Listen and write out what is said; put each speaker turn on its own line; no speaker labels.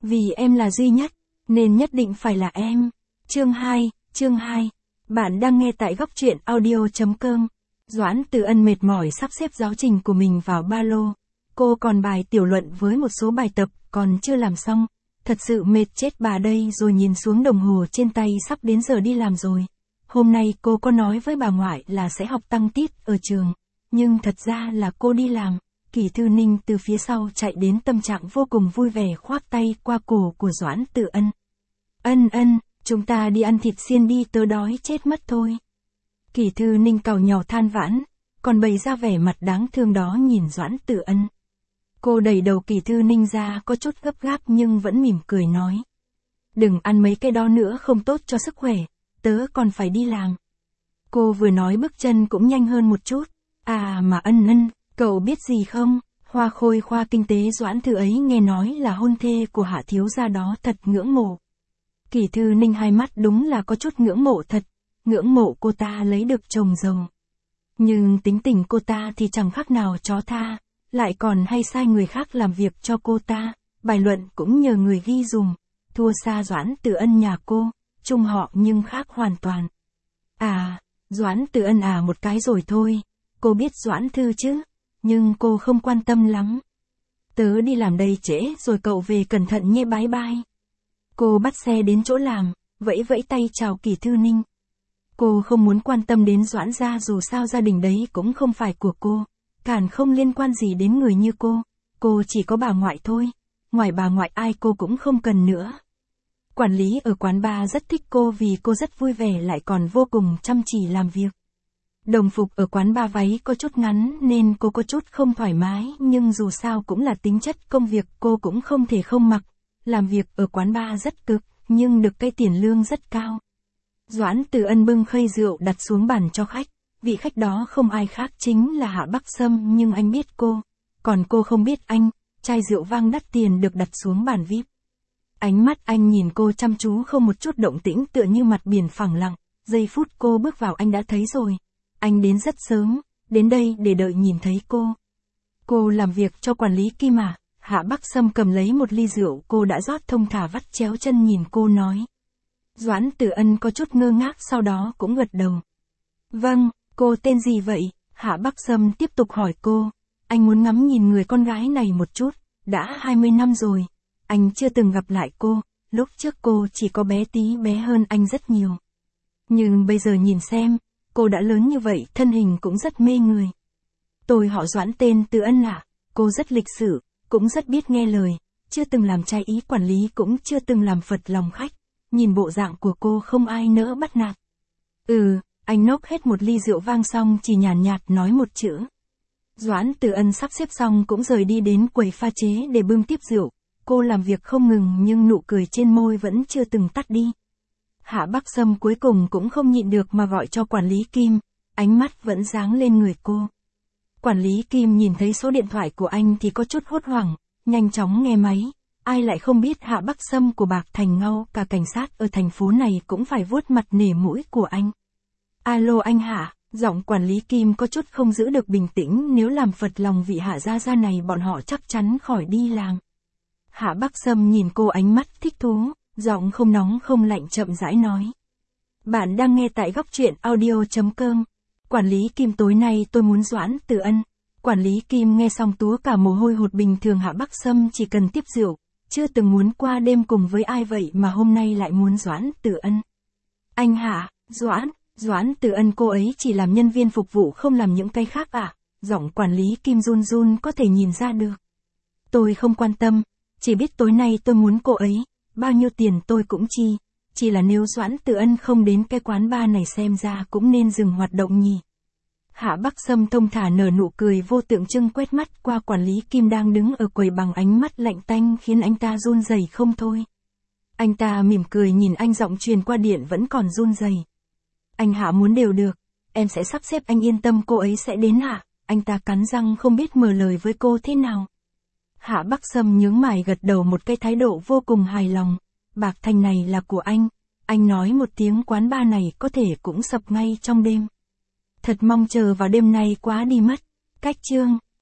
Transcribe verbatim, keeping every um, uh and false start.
Vì em là duy nhất, nên nhất định phải là em. Chương hai, chương hai. Bạn đang nghe tại góc truyện audio.com. Doãn Từ Ân mệt mỏi sắp xếp giáo trình của mình vào ba lô. Cô còn bài tiểu luận với một số bài tập còn chưa làm xong. Thật sự mệt chết bà đây, rồi nhìn xuống đồng hồ trên tay, sắp đến giờ đi làm rồi. Hôm nay cô có nói với bà ngoại là sẽ học tăng tiết ở trường. Nhưng thật ra là cô đi làm. Kỳ Thư Ninh từ phía sau chạy đến, tâm trạng vô cùng vui vẻ, khoác tay qua cổ của Doãn Từ Ân. Ân ân, chúng ta đi ăn thịt xiên đi, tớ đói chết mất thôi. Kỳ Thư Ninh càu nhàu than vãn, còn bày ra vẻ mặt đáng thương đó nhìn Doãn Từ Ân. Cô đẩy đầu Kỳ Thư Ninh ra, có chút gấp gáp nhưng vẫn mỉm cười nói. Đừng ăn mấy cái đó nữa, không tốt cho sức khỏe, tớ còn phải đi làm. Cô vừa nói bước chân cũng nhanh hơn một chút. À mà Ân Ân, cậu biết gì không, Hoa Khôi khoa kinh tế Doãn Thư ấy nghe nói là hôn thê của Hạ thiếu gia đó, thật ngưỡng mộ. Kỳ Thư Ninh hai mắt đúng là có chút ngưỡng mộ thật, ngưỡng mộ cô ta lấy được chồng giàu. Nhưng tính tình cô ta thì chẳng khác nào chó tha, lại còn hay sai người khác làm việc cho cô ta, bài luận cũng nhờ người ghi dùm, thua xa Doãn Từ Ân nhà cô, chung họ nhưng khác hoàn toàn. À, Doãn Từ Ân à một cái rồi thôi, cô biết Doãn Thư chứ, nhưng cô không quan tâm lắm. Tớ đi làm đây trễ rồi, cậu về cẩn thận nhé, bái bai. Cô bắt xe đến chỗ làm, vẫy vẫy tay chào Kỳ Thư Ninh. Cô không muốn quan tâm đến Doãn gia, dù sao gia đình đấy cũng không phải của cô, càng không liên quan gì đến người như cô. Cô chỉ có bà ngoại thôi, ngoài bà ngoại ai cô cũng không cần nữa. Quản lý ở quán bar rất thích cô vì cô rất vui vẻ, lại còn vô cùng chăm chỉ làm việc. Đồng phục ở quán bar váy có chút ngắn nên cô có chút không thoải mái, nhưng dù sao cũng là tính chất công việc, cô cũng không thể không mặc. Làm việc ở quán bar rất cực, nhưng được cái tiền lương rất cao. Doãn Từ Ân bưng khay rượu đặt xuống bàn cho khách. Vị khách đó không ai khác chính là Hạ Bắc Sâm, nhưng anh biết cô, còn cô không biết anh. Chai rượu vang đắt tiền được đặt xuống bàn vi ai pi. Ánh mắt anh nhìn cô chăm chú, không một chút động tĩnh, tựa như mặt biển phẳng lặng. Giây phút cô bước vào anh đã thấy rồi. Anh đến rất sớm, đến đây để đợi nhìn thấy cô. Cô làm việc cho quản lý Kim à? Hạ Bắc Sâm cầm lấy một ly rượu cô đã rót thông thả, vắt chéo chân nhìn cô nói. Doãn Từ Ân có chút ngơ ngác, sau đó cũng gật đầu. Vâng, cô tên gì vậy? Hạ Bắc Sâm tiếp tục hỏi cô. Anh muốn ngắm nhìn người con gái này một chút, đã hai mươi năm rồi. Anh chưa từng gặp lại cô, lúc trước cô chỉ có bé tí bé hơn anh rất nhiều. Nhưng bây giờ nhìn xem, cô đã lớn như vậy, thân hình cũng rất mê người. Tôi họ Doãn, tên Từ Ân ạ. À? Cô rất lịch sự, cũng rất biết nghe lời, chưa từng làm trái ý quản lý, cũng chưa từng làm phật lòng khách. Nhìn bộ dạng của cô không ai nỡ bắt nạt. Ừ, anh nốc hết một ly rượu vang xong chỉ nhàn nhạt, nhạt nói một chữ. Doãn Từ Ân sắp xếp xong cũng rời đi đến quầy pha chế để bưng tiếp rượu. Cô làm việc không ngừng nhưng nụ cười trên môi vẫn chưa từng tắt đi. Hạ Bắc Sâm cuối cùng cũng không nhịn được mà gọi cho quản lý Kim, ánh mắt vẫn dáng lên người cô. Quản lý Kim nhìn thấy số điện thoại của anh thì có chút hốt hoảng, nhanh chóng nghe máy. Ai lại không biết Hạ Bắc Sâm của Bạc Thành Ngâu, cả cảnh sát ở thành phố này cũng phải vuốt mặt nể mũi của anh. Alo anh Hạ, giọng quản lý Kim có chút không giữ được bình tĩnh, nếu làm phật lòng vị Hạ gia gia này bọn họ chắc chắn khỏi đi làm. Hạ Bắc Sâm nhìn cô ánh mắt thích thú, giọng không nóng không lạnh chậm rãi nói. Bạn đang nghe tại góc truyện audio.com. Quản lý Kim, tối nay tôi muốn Doãn Từ Ân. Quản lý Kim nghe xong túa cả mồ hôi hột. Bình thường Hạ Bắc Sâm chỉ cần tiếp rượu, chưa từng muốn qua đêm cùng với ai, vậy mà hôm nay lại muốn Doãn Từ Ân. Anh Hạ, Doãn, Doãn Từ Ân cô ấy chỉ làm nhân viên phục vụ, không làm những cái khác à? Giọng quản lý Kim run run, có thể nhìn ra được. Tôi không quan tâm, chỉ biết tối nay tôi muốn cô ấy, bao nhiêu tiền tôi cũng chi. Chỉ là nếu Doãn Từ Ân không đến cái quán bar này xem ra cũng nên dừng hoạt động nhỉ. Hạ Bắc Sâm thông thả nở nụ cười vô tượng trưng, quét mắt qua quản lý Kim đang đứng ở quầy bằng ánh mắt lạnh tanh khiến anh ta run rẩy không thôi. Anh ta mỉm cười nhìn anh, giọng truyền qua điện vẫn còn run rẩy. Anh Hạ muốn đều được, em sẽ sắp xếp, anh yên tâm, cô ấy sẽ đến Hạ. Anh ta cắn răng không biết mở lời với cô thế nào. Hạ Bắc Sâm nhướng mày gật đầu một cái thái độ vô cùng hài lòng. Bạc Thành này là của anh. Anh nói một tiếng quán bar này có thể cũng sập ngay trong đêm. Thật mong chờ vào đêm nay quá đi mất. Cách chương.